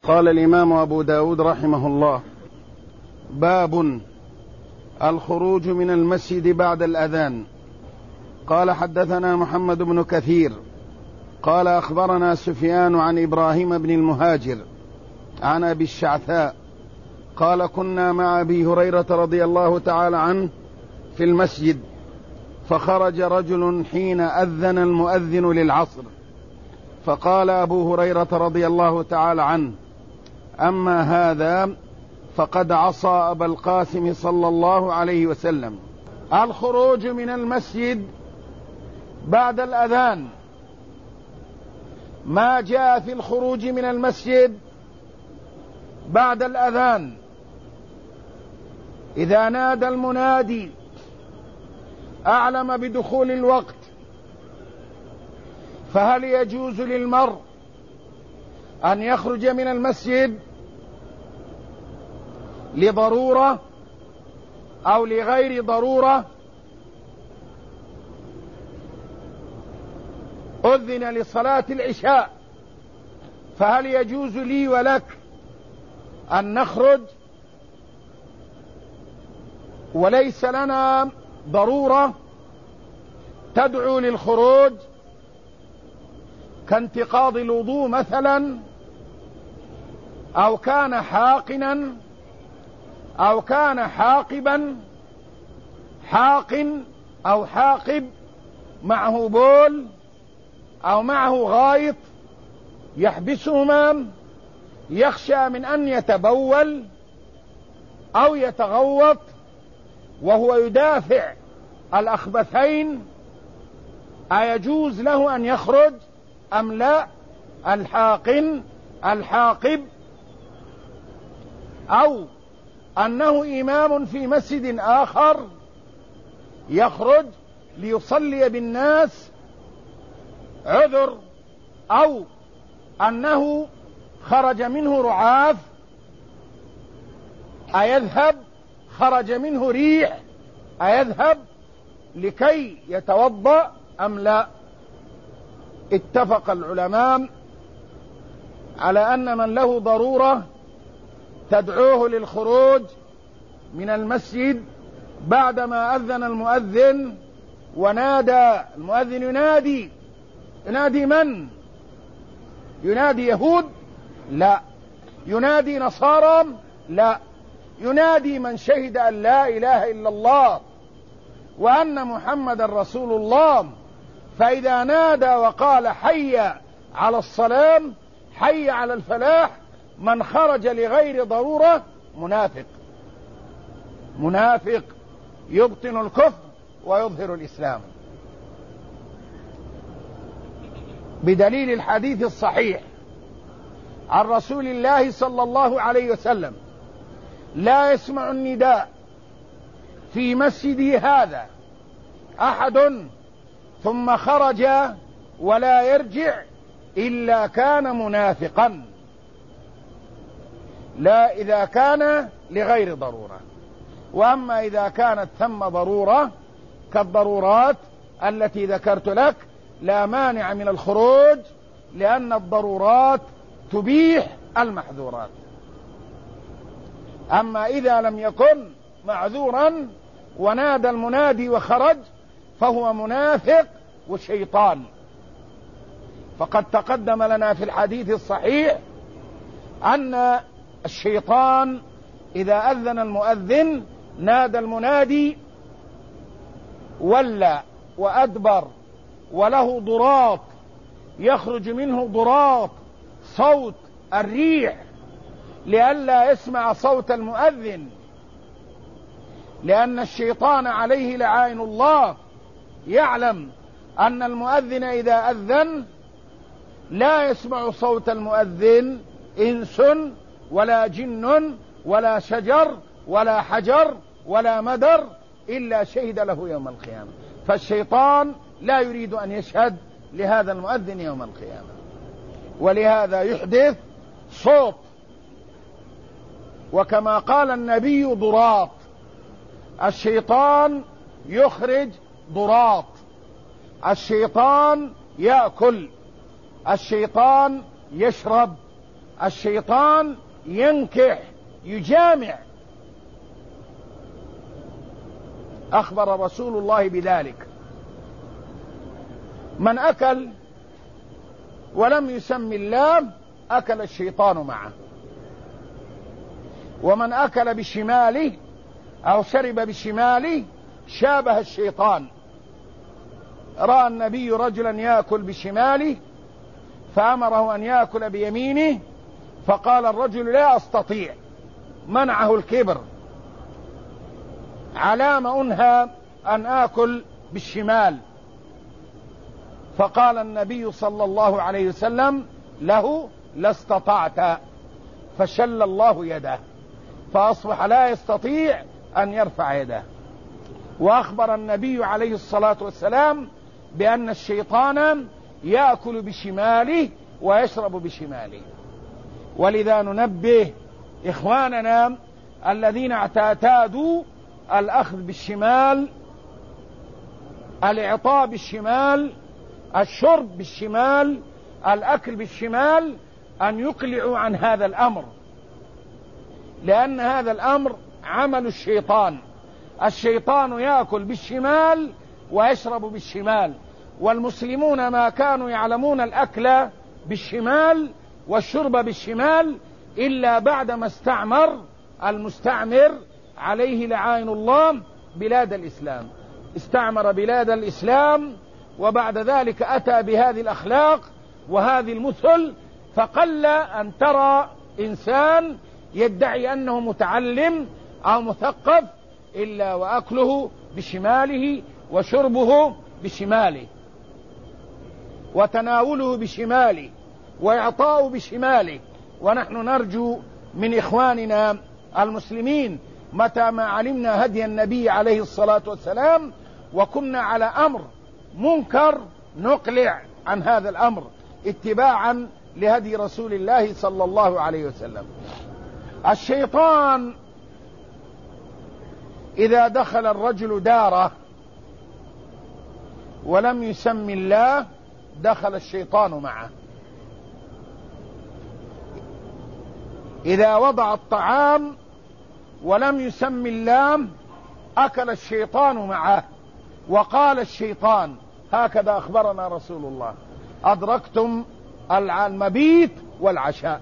قال الإمام أبو داود رحمه الله: باب الخروج من المسجد بعد الأذان. قال: حدثنا محمد بن كثير قال: أخبرنا سفيان عن إبراهيم بن المهاجر عن أبي الشعثاء قال: كنا مع أبي هريرة رضي الله تعالى عنه في المسجد، فخرج رجل حين أذن المؤذن للعصر، فقال أبو هريرة رضي الله تعالى عنه: أما هذا فقد عصى أبا القاسم صلى الله عليه وسلم. الخروج من المسجد بعد الأذان. ما جاء في الخروج من المسجد بعد الأذان: إذا نادى المنادي أعلم بدخول الوقت، فهل يجوز للمرء أن يخرج من المسجد لضرورة أو لغير ضرورة؟ أذن لصلاة العشاء، فهل يجوز لي ولك أن نخرج وليس لنا ضرورة تدعو للخروج كانتقاض الوضوء مثلا، أو كان حاقنا، أو كان حاقبا، حاق أو حاقب معه بول أو معه غائط يحبسهما، يخشى من أن يتبول أو يتغوط وهو يدافع الأخبثين، أيجوز له أن يخرج أم لا؟ الحاقب، أو أنه إمام في مسجد آخر يخرج ليصلي بالناس عذر، أو أنه خرج منه رعاف أيذهب، خرج منه ريح أيذهب لكي يتوضأ أم لا؟ اتفق العلماء على أن من له ضرورة تدعوه للخروج من المسجد بعدما أذن المؤذن ونادى المؤذن، ينادي من؟ ينادي يهود؟ لا. ينادي نصارى؟ لا. ينادي من شهد أن لا إله إلا الله وأن محمد رسول الله. فإذا نادى وقال حي على الصلاة، حي على الفلاح، من خرج لغير ضرورة منافق يبطن الكفر ويظهر الإسلام، بدليل الحديث الصحيح عن رسول الله صلى الله عليه وسلم: لا يسمع النداء في مسجدي هذا أحد ثم خرج ولا يرجع إلا كان منافقا، لا إذا كان لغير ضرورة. وأما إذا كانت ثم ضرورة كالضرورات التي ذكرت لك لا مانع من الخروج، لأن الضرورات تبيح المحذورات. أما إذا لم يكن معذورا ونادى المنادي وخرج فهو منافق وشيطان. فقد تقدم لنا في الحديث الصحيح أن الشيطان إذا أذن المؤذن نادى المنادي ولى وأدبر، وله ضراط يخرج منه ضراط صوت الريح لئلا يسمع صوت المؤذن، لأن الشيطان عليه لعائن الله يعلم أن المؤذن إذا أذن لا يسمع صوت المؤذن إنس ولا جن ولا شجر ولا حجر ولا مدر إلا شهد له يوم القيامة. فالشيطان لا يريد أن يشهد لهذا المؤذن يوم القيامة، ولهذا يحدث صوت. وكما قال النبي ضراط، الشيطان يخرج ضراط، الشيطان يأكل، الشيطان يشرب، الشيطان ينكح يجامع. أخبر رسول الله بذلك. من أكل ولم يسم الله أكل الشيطان معه، ومن أكل بشماله أو شرب بشماله شابه الشيطان. رأى النبي رجلا يأكل بشماله فأمره أن يأكل بيمينه، فقال الرجل لا أستطيع، منعه الكبر. على ما أنهى أن آكل بالشمال؟ فقال النبي صلى الله عليه وسلم له لاستطعت، فشل الله يده فأصبح لا يستطيع أن يرفع يده. وأخبر النبي عليه الصلاة والسلام بأن الشيطان يأكل بشماله ويشرب بشماله. ولذا ننبه إخواننا الذين اعتادوا الأخذ بالشمال، الإعطاء بالشمال، الشرب بالشمال، الأكل بالشمال، أن يقلعوا عن هذا الأمر، لأن هذا الأمر عمل الشيطان. الشيطان يأكل بالشمال ويشرب بالشمال، والمسلمون ما كانوا يعلمون الأكل بالشمال والشرب بالشمال إلا بعدما استعمر المستعمر عليه لعائن الله بلاد الإسلام. استعمر بلاد الإسلام وبعد ذلك أتى بهذه الأخلاق وهذه المثل، فقل أن ترى إنسان يدعي أنه متعلم أو مثقف إلا وأكله بشماله وشربه بشماله وتناوله بشماله وإعطاؤه بشماله. ونحن نرجو من إخواننا المسلمين متى ما علمنا هدي النبي عليه الصلاة والسلام وكنا على أمر منكر نقلع عن هذا الأمر اتباعا لهدي رسول الله صلى الله عليه وسلم. الشيطان إذا دخل الرجل داره ولم يسم الله دخل الشيطان معه. إذا وضع الطعام ولم يسم الله أكل الشيطان معه. وقال الشيطان هكذا أخبرنا رسول الله: أدركتم المبيت والعشاء،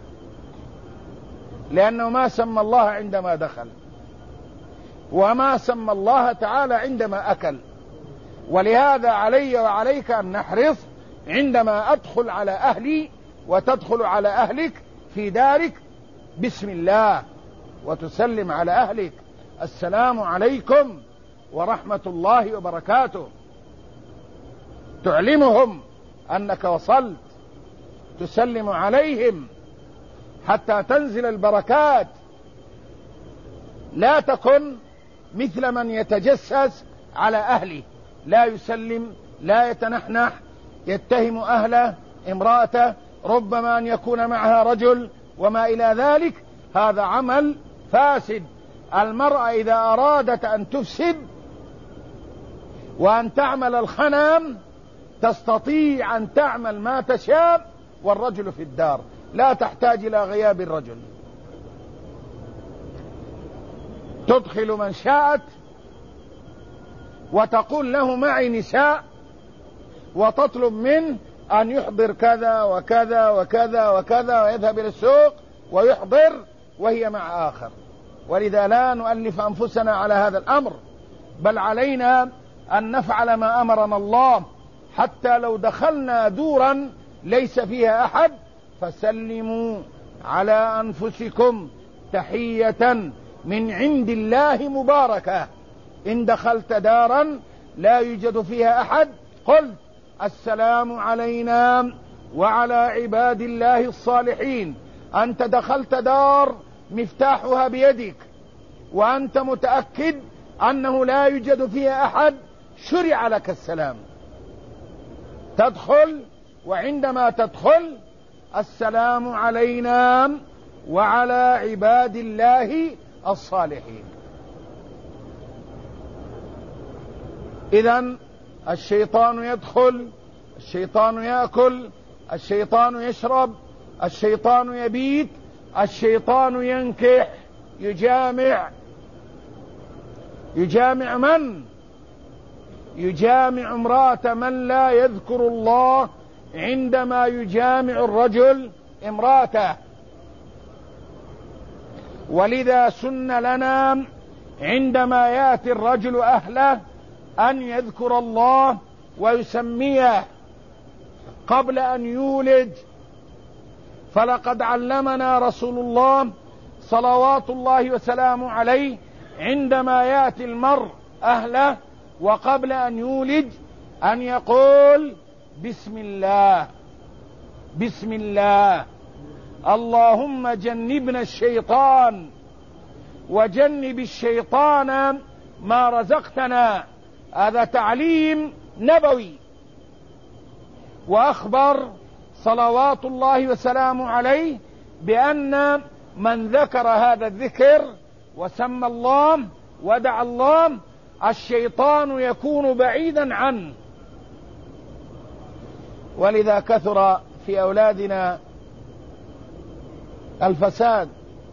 لأنه ما سمى الله عندما دخل وما سمى الله تعالى عندما أكل. ولهذا علي وعليك أن نحرص عندما أدخل على أهلي وتدخل على أهلك في دارك بسم الله، وتسلم على أهلك السلام عليكم ورحمة الله وبركاته، تعلمهم أنك وصلت، تسلم عليهم حتى تنزل البركات. لا تكن مثل من يتجسس على أهله، لا يسلم، لا يتنحنح، يتهم أهله، امرأته، ربما أن يكون معها رجل وما إلى ذلك. هذا عمل فاسد. المرأة إذا أرادت أن تفسد وأن تعمل الخنم تستطيع أن تعمل ما تشاء والرجل في الدار، لا تحتاج إلى غياب الرجل. تدخل من شاءت وتقول له معي نساء، وتطلب منه أن يحضر كذا وكذا وكذا وكذا، ويذهب إلى السوق ويحضر وهي مع آخر. ولذا لا نؤلف أنفسنا على هذا الأمر، بل علينا أن نفعل ما أمرنا الله. حتى لو دخلنا دورا ليس فيها أحد فسلموا على أنفسكم تحية من عند الله مباركة. إن دخلت دارا لا يوجد فيها أحد قل السلام علينا وعلى عباد الله الصالحين. أنت دخلت دار مفتاحها بيدك وأنت متأكد أنه لا يوجد فيها أحد، شرع لك السلام. تدخل، وعندما تدخل السلام علينا وعلى عباد الله الصالحين. إذن الشيطان يدخل، الشيطان يأكل، الشيطان يشرب، الشيطان يبيت، الشيطان ينكح، يجامع من؟ يجامع امرأة من لا يذكر الله عندما يجامع الرجل امرأته. ولذا سن لنا عندما يأتي الرجل أهله أن يذكر الله ويسميه قبل أن يولد. فلقد علمنا رسول الله صلوات الله وسلامه عليه عندما يأتي المرء أهله وقبل أن يولد أن يقول بسم الله، بسم الله، اللهم جنبنا الشيطان وجنب الشيطان ما رزقتنا. هذا تعليم نبوي. وأخبر صلوات الله وسلامه عليه بأن من ذكر هذا الذكر وسمى الله ودعا الله الشيطان يكون بعيدا عنه. ولذا كثر في أولادنا الفساد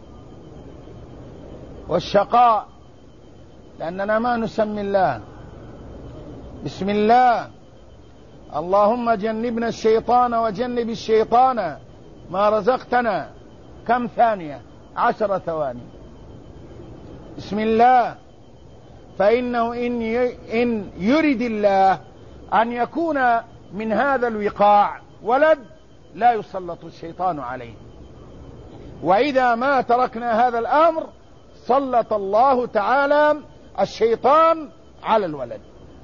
والشقاء لأننا ما نسمي الله. بسم الله، اللهم جنبنا الشيطان وجنب الشيطان ما رزقتنا. كم ثانية؟ 10 ثواني. بسم الله، فإنه إن يرد الله أن يكون من هذا الوقاع ولد لا يسلط الشيطان عليه. وإذا ما تركنا هذا الأمر سلط الله تعالى الشيطان على الولد.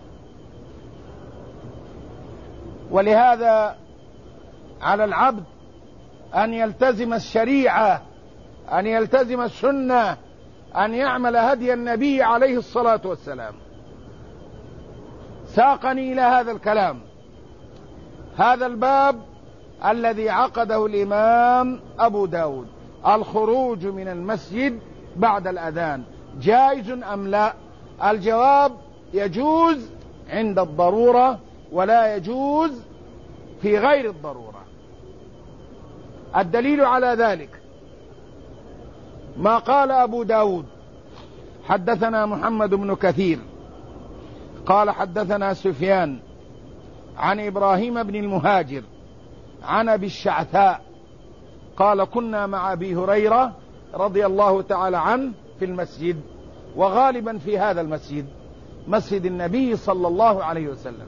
ولهذا على العبد أن يلتزم الشريعة، أن يلتزم السنة، أن يعمل هدي النبي عليه الصلاة والسلام. ساقني إلى هذا الكلام هذا الباب الذي عقده الإمام أبو داود: الخروج من المسجد بعد الأذان جائز أم لا؟ الجواب: يجوز عند الضرورة ولا يجوز في غير الضرورة. الدليل على ذلك ما قال أبو داود: حدثنا محمد بن كثير قال حدثنا سفيان عن إبراهيم بن المهاجر عن أبي الشعثاء قال: كنا مع أبي هريرة رضي الله تعالى عنه في المسجد، وغالبا في هذا المسجد مسجد النبي صلى الله عليه وسلم،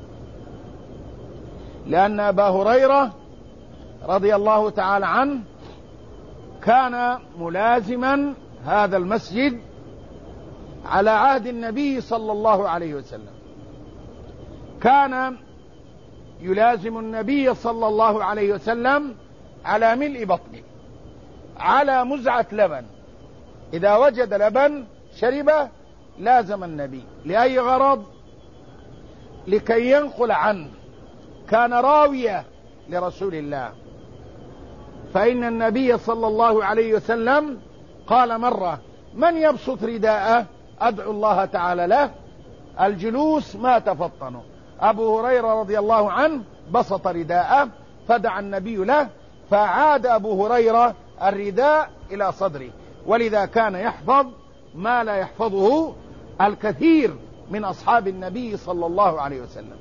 لأن أبا هريرة رضي الله تعالى عنه كان ملازما هذا المسجد على عهد النبي صلى الله عليه وسلم. كان يلازم النبي صلى الله عليه وسلم على ملء بطنه، على مزعة لبن، إذا وجد لبن شربه لازم النبي. لأي غرض؟ لكي ينقل عنه، كان راوية لرسول الله. فإن النبي صلى الله عليه وسلم قال مرة: من يبسط رداءه أدعو الله تعالى له. الجلوس ما تفطنوا. أبو هريرة رضي الله عنه بسط رداءه فدعا النبي له، فعاد أبو هريرة الرداء إلى صدره. ولذا كان يحفظ ما لا يحفظه الكثير من أصحاب النبي صلى الله عليه وسلم.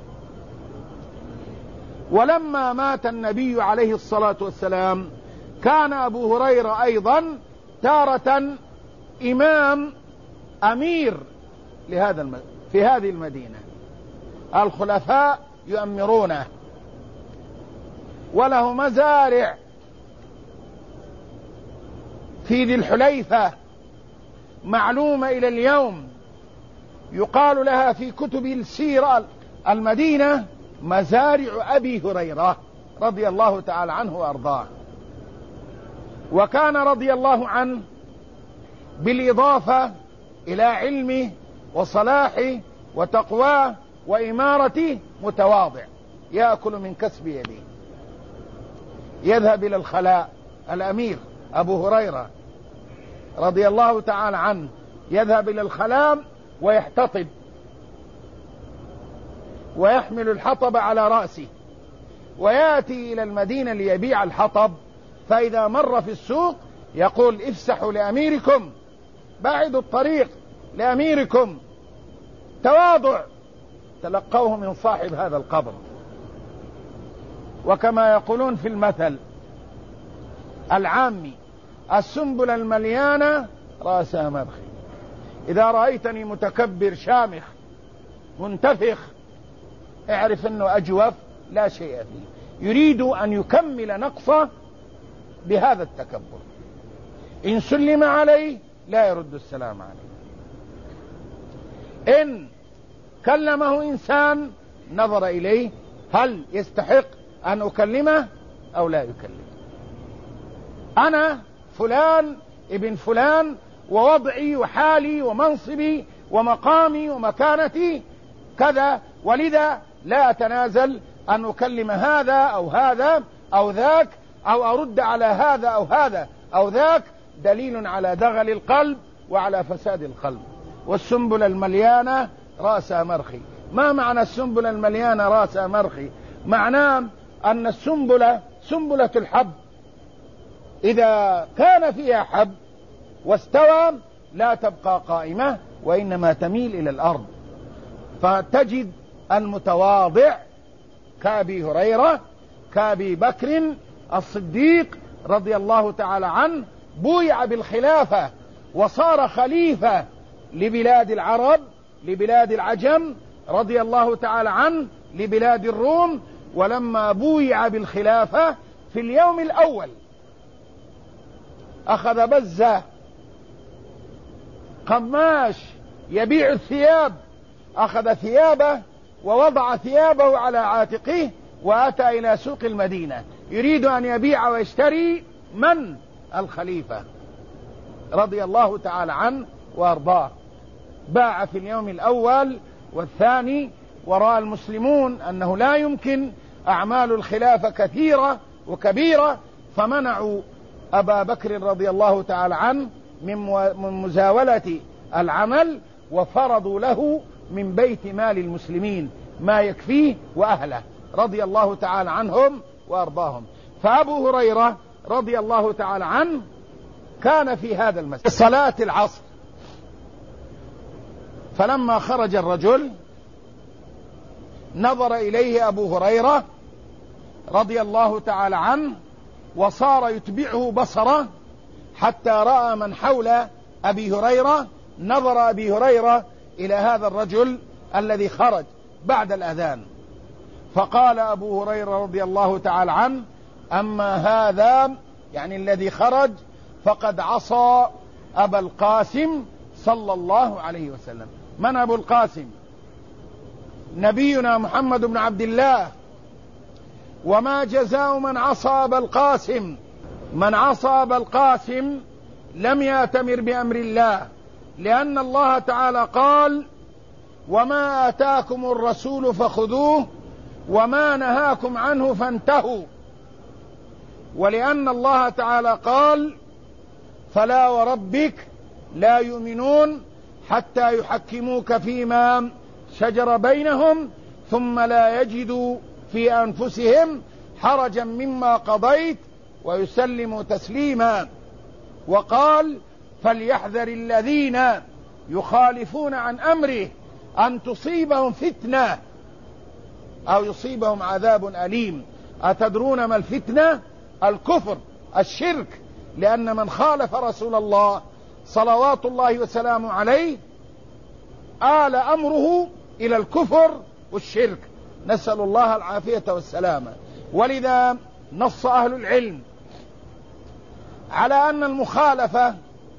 ولما مات النبي عليه الصلاة والسلام كان أبو هريرة أيضا تارة أمير في هذه المدينة، الخلفاء يؤمرونه، وله مزارع في ذي الحليفة معلومة إلى اليوم، يقال لها في كتب السيرة المدينة مزارع أبي هريرة رضي الله تعالى عنه وأرضاه. وكان رضي الله عنه بالإضافة إلى علمه وصلاحه وتقواه وإمارته متواضع، يأكل من كسب يده، يذهب إلى الخلاء. الأمير أبو هريرة رضي الله تعالى عنه يذهب إلى الخلاء ويحتطب ويحمل الحطب على رأسه ويأتي إلى المدينة ليبيع الحطب، فإذا مر في السوق يقول افسحوا لأميركم، باعدوا الطريق لأميركم، تواضع، تلقوه من صاحب هذا القبر. وكما يقولون في المثل العامي: السنبلة المليانة رأسها مرخي. إذا رأيتني متكبر شامخ منتفخ اعرف أنه أجوف لا شيء فيه، يريد أن يكمل نقصه بهذا التكبر. إن سلم عليه لا يرد السلام عليه، إن كلمه إنسان نظر إليه هل يستحق أن أكلمه أو لا يكلمه. أنا فلان ابن فلان، ووضعي وحالي ومنصبي ومقامي ومكانتي كذا، ولذا لا أتنازل أن أكلم هذا أو هذا أو ذاك، أو أرد على هذا أو هذا أو ذاك، دليل على دغل القلب وعلى فساد القلب. والسنبلة المليانة رأسها مرخي. ما معنى السنبلة المليانة رأسها مرخي؟ معناه أن السنبلة سنبلة الحب إذا كان فيها حب واستوى لا تبقى قائمة وإنما تميل إلى الأرض. فتجد المتواضع كأبي هريرة كأبي بكر الصديق رضي الله تعالى عنه، بويع بالخلافة وصار خليفة لبلاد العرب، لبلاد العجم رضي الله تعالى عنه، لبلاد الروم. ولما بويع بالخلافة في اليوم الأول أخذ بزة قماش يبيع الثياب، أخذ ثيابه ووضع ثيابه على عاتقه وأتى إلى سوق المدينة يريد أن يبيع ويشتري من؟ الخليفة رضي الله تعالى عنه وأرضاه. باع في اليوم الأول والثاني، ورأى المسلمون أنه لا يمكن، أعمال الخلافة كثيرة وكبيرة، فمنعوا أبا بكر رضي الله تعالى عنه من مزاولة العمل، وفرضوا له من بيت مال المسلمين ما يكفيه وأهله رضي الله تعالى عنهم وأرضاهم. فأبو هريرة رضي الله تعالى عنه كان في هذا المسجد صلاة العصر، فلما خرج الرجل نظر إليه أبو هريرة رضي الله تعالى عنه وصار يتبعه بصره حتى رأى من حول أبي هريرة. نظر أبي هريرة إلى هذا الرجل الذي خرج بعد الأذان، فقال أبو هريرة رضي الله تعالى عنه: أما هذا يعني الذي خرج فقد عصى أبا القاسم صلى الله عليه وسلم. من أبو القاسم؟ نبينا محمد بن عبد الله. وما جزاء من عصى أبا القاسم؟ من عصى أبا القاسم لم يأتمر بأمر الله، لأن الله تعالى قال: وما آتاكم الرسول فخذوه وما نهاكم عنه فانتهوا. ولأن الله تعالى قال: فلا وربك لا يؤمنون حتى يحكموك فيما شجر بينهم ثم لا يجدوا في أنفسهم حرجا مما قضيت ويسلموا تسليما. وقال: فليحذر الذين يخالفون عن أمره أن تصيبهم فتنة أو يصيبهم عذاب أليم. أتدرون ما الفتنة؟ الكفر، الشرك، لأن من خالف رسول الله صلوات الله وسلامه عليه آل أمره إلى الكفر والشرك، نسأل الله العافية والسلامة. ولذا نص أهل العلم على أن المخالفة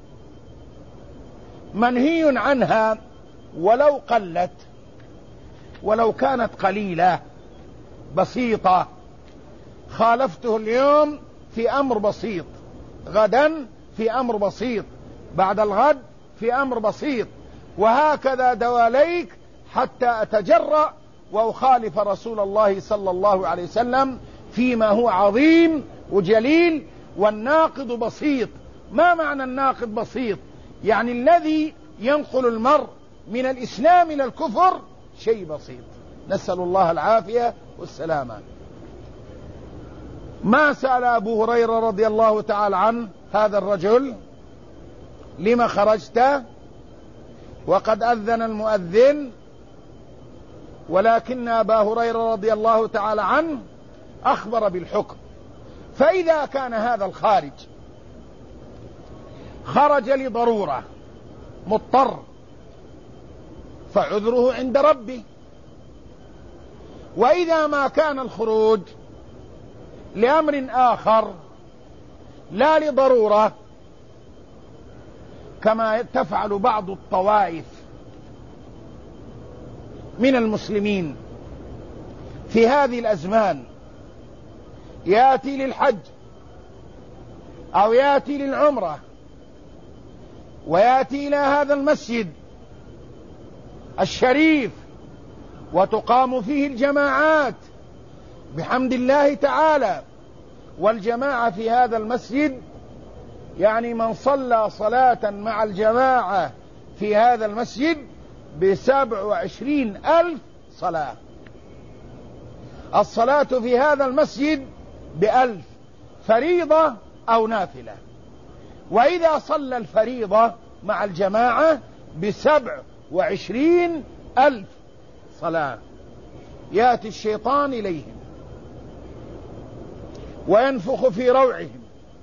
منهي عنها ولو قلت، ولو كانت قليلة بسيطة. خالفته اليوم في أمر بسيط، غدا في أمر بسيط، بعد الغد في أمر بسيط، وهكذا دواليك حتى أتجرأ وأخالف رسول الله صلى الله عليه وسلم فيما هو عظيم وجليل. والناقض بسيط. ما معنى الناقض بسيط؟ يعني الذي ينقل المرء من الإسلام إلى الكفر شيء بسيط، نسأل الله العافية والسلامة. ما سأل أبو هريرة رضي الله تعالى عنه هذا الرجل: لما خرجت وقد أذن المؤذن؟ ولكن أبا هريرة رضي الله تعالى عنه أخبر بالحكم. فإذا كان هذا الخارج خرج لضرورة مضطر فعذره عند ربه، وإذا ما كان الخروج لأمر آخر لا لضرورة كما تفعل بعض الطوائف من المسلمين في هذه الأزمان، يأتي للحج أو يأتي للعمرة ويأتي إلى هذا المسجد الشريف وتقام فيه الجماعات بحمد الله تعالى. والجماعة في هذا المسجد يعني من صلى صلاة مع الجماعة في هذا المسجد ب27,000 صلاة. الصلاة في هذا المسجد ب1000 فريضة أو نافلة، وإذا صلى الفريضة مع الجماعة ب27,000 صلاة. يأتي الشيطان إليهم وينفخ في روعهم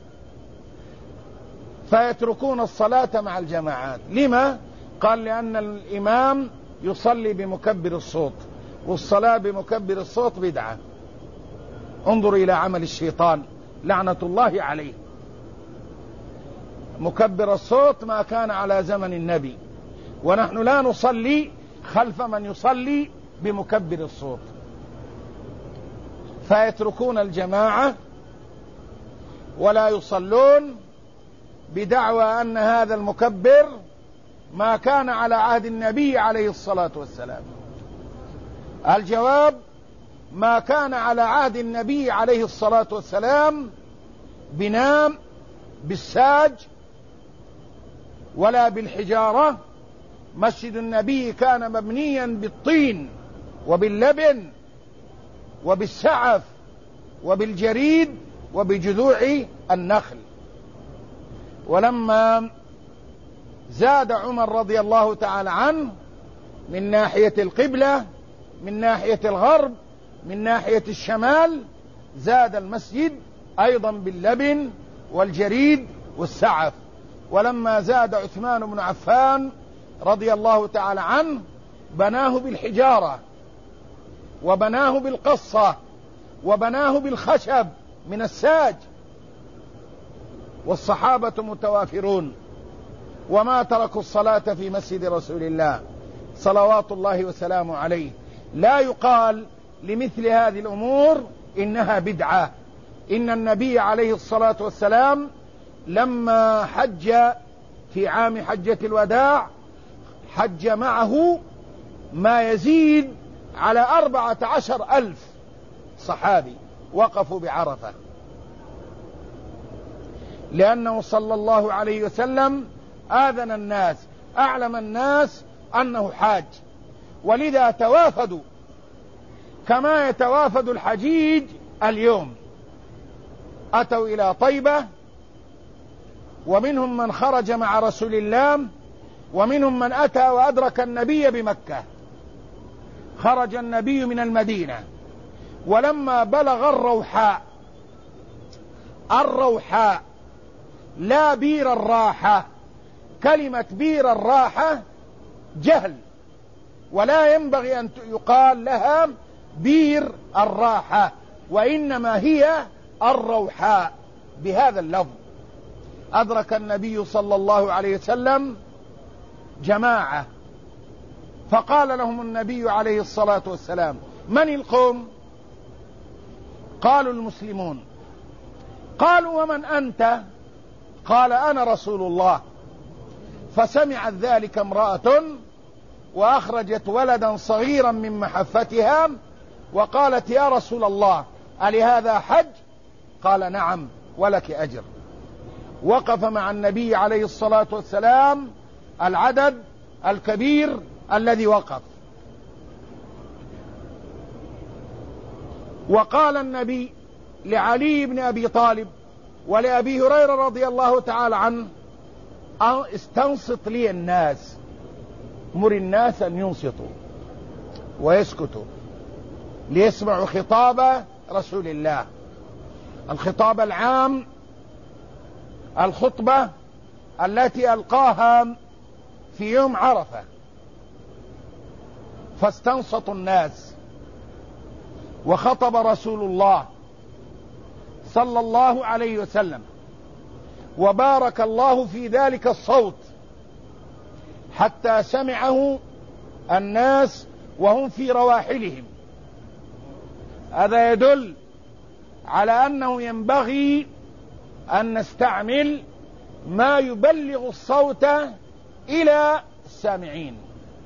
فيتركون الصلاة مع الجماعات. لما؟ قال: لأن الإمام يصلي بمكبر الصوت، والصلاة بمكبر الصوت بدعة. انظر إلى عمل الشيطان لعنة الله عليه. مكبر الصوت ما كان على زمن النبي، ونحن لا نصلي خلف من يصلي بمكبر الصوت، فيتركون الجماعة ولا يصلون بدعوى أن هذا المكبر ما كان على عهد النبي عليه الصلاة والسلام. الجواب: ما كان على عهد النبي عليه الصلاة والسلام بنام بالساج ولا بالحجارة. مسجد النبي كان مبنيا بالطين وباللبن وبالسعف وبالجريد وبجذوع النخل. ولما زاد عمر رضي الله تعالى عنه من ناحية القبلة، من ناحية الغرب، من ناحية الشمال، زاد المسجد أيضا باللبن والجريد والسعف. ولما زاد عثمان بن عفان رضي الله تعالى عنه بناه بالحجارة وبناه بالقصة وبناه بالخشب من الساج، والصحابة متوافرون وما تركوا الصلاة في مسجد رسول الله صلوات الله وسلامه عليه. لا يقال لمثل هذه الأمور إنها بدعة. إن النبي عليه الصلاة والسلام لما حج في عام حجة الوداع حج معه ما يزيد على 14,000 صحابي وقفوا بعرفة، لأنه صلى الله عليه وسلم آذن الناس، أعلم الناس أنه حاج، ولذا توافدوا كما يتوافد الحجيج اليوم. أتوا إلى طيبة، ومنهم من خرج مع رسول الله، ومنهم من أتى وأدرك النبي بمكة. خرج النبي من المدينة، ولما بلغ الروحاء لا بير الراحة. كلمة بير الراحة جهل، ولا ينبغي أن يقال لها بير الراحة، وإنما هي الروحاء بهذا اللفظ. أدرك النبي صلى الله عليه وسلم جماعة، فقال لهم النبي عليه الصلاة والسلام: من القوم؟ قالوا: المسلمون. قالوا: ومن أنت؟ قال: أنا رسول الله. فسمعت ذلك امرأة وأخرجت ولدا صغيرا من محفتها وقالت: يا رسول الله، ألهذا حج؟ قال: نعم، ولك أجر. وقف مع النبي عليه الصلاة والسلام العدد الكبير الذي وقف. وقال النبي لعلي بن أبي طالب ولأبي هريرة رضي الله تعالى عنه: استنصت لي الناس، مر الناس أن ينصتوا ويسكتوا ليسمعوا خطاب رسول الله، الخطاب العام، الخطبة التي ألقاها في يوم عرفة. فاستنصتوا الناس، وخطب رسول الله صلى الله عليه وسلم، وبارك الله في ذلك الصوت حتى سمعه الناس وهم في رواحلهم. هذا يدل على أنه ينبغي أن نستعمل ما يبلغ الصوت إلى السامعين.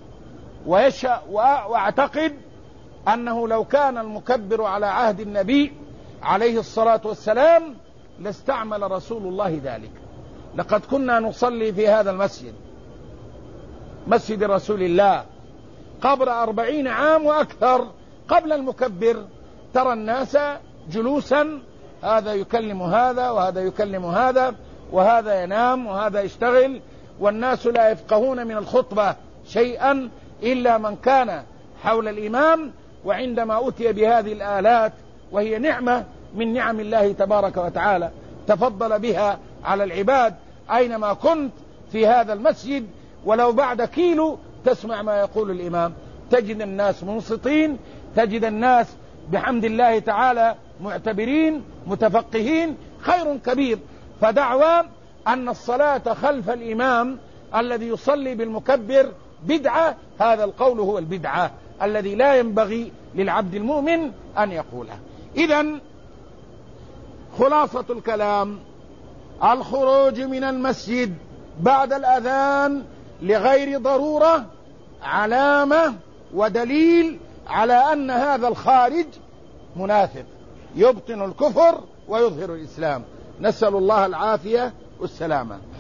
وأعتقد أنه لو كان المكبر على عهد النبي عليه الصلاة والسلام لاستعمل رسول الله ذلك. لقد كنا نصلي في هذا المسجد، مسجد رسول الله، قبل 40 عام وأكثر قبل المكبر. ترى الناس جلوسا، هذا يكلم هذا وهذا يكلم هذا، وهذا ينام وهذا يشتغل، والناس لا يفقهون من الخطبة شيئا إلا من كان حول الإمام. وعندما أتي بهذه الآلات، وهي نعمة من نعم الله تبارك وتعالى تفضل بها على العباد، أينما كنت في هذا المسجد ولو بعد كيلو تسمع ما يقول الإمام، تجد الناس منصتين، تجد الناس بحمد الله تعالى معتبرين متفقهين، خير كبير. فدعوى أن الصلاة خلف الإمام الذي يصلي بالمكبر بدعة، هذا القول هو البدعة الذي لا ينبغي للعبد المؤمن أن يقوله. إذن خلاصة الكلام: الخروج من المسجد بعد الأذان لغير ضرورة علامة ودليل على أن هذا الخارج منافق يبطن الكفر ويظهر الإسلام. نسأل الله العافية والسلامة.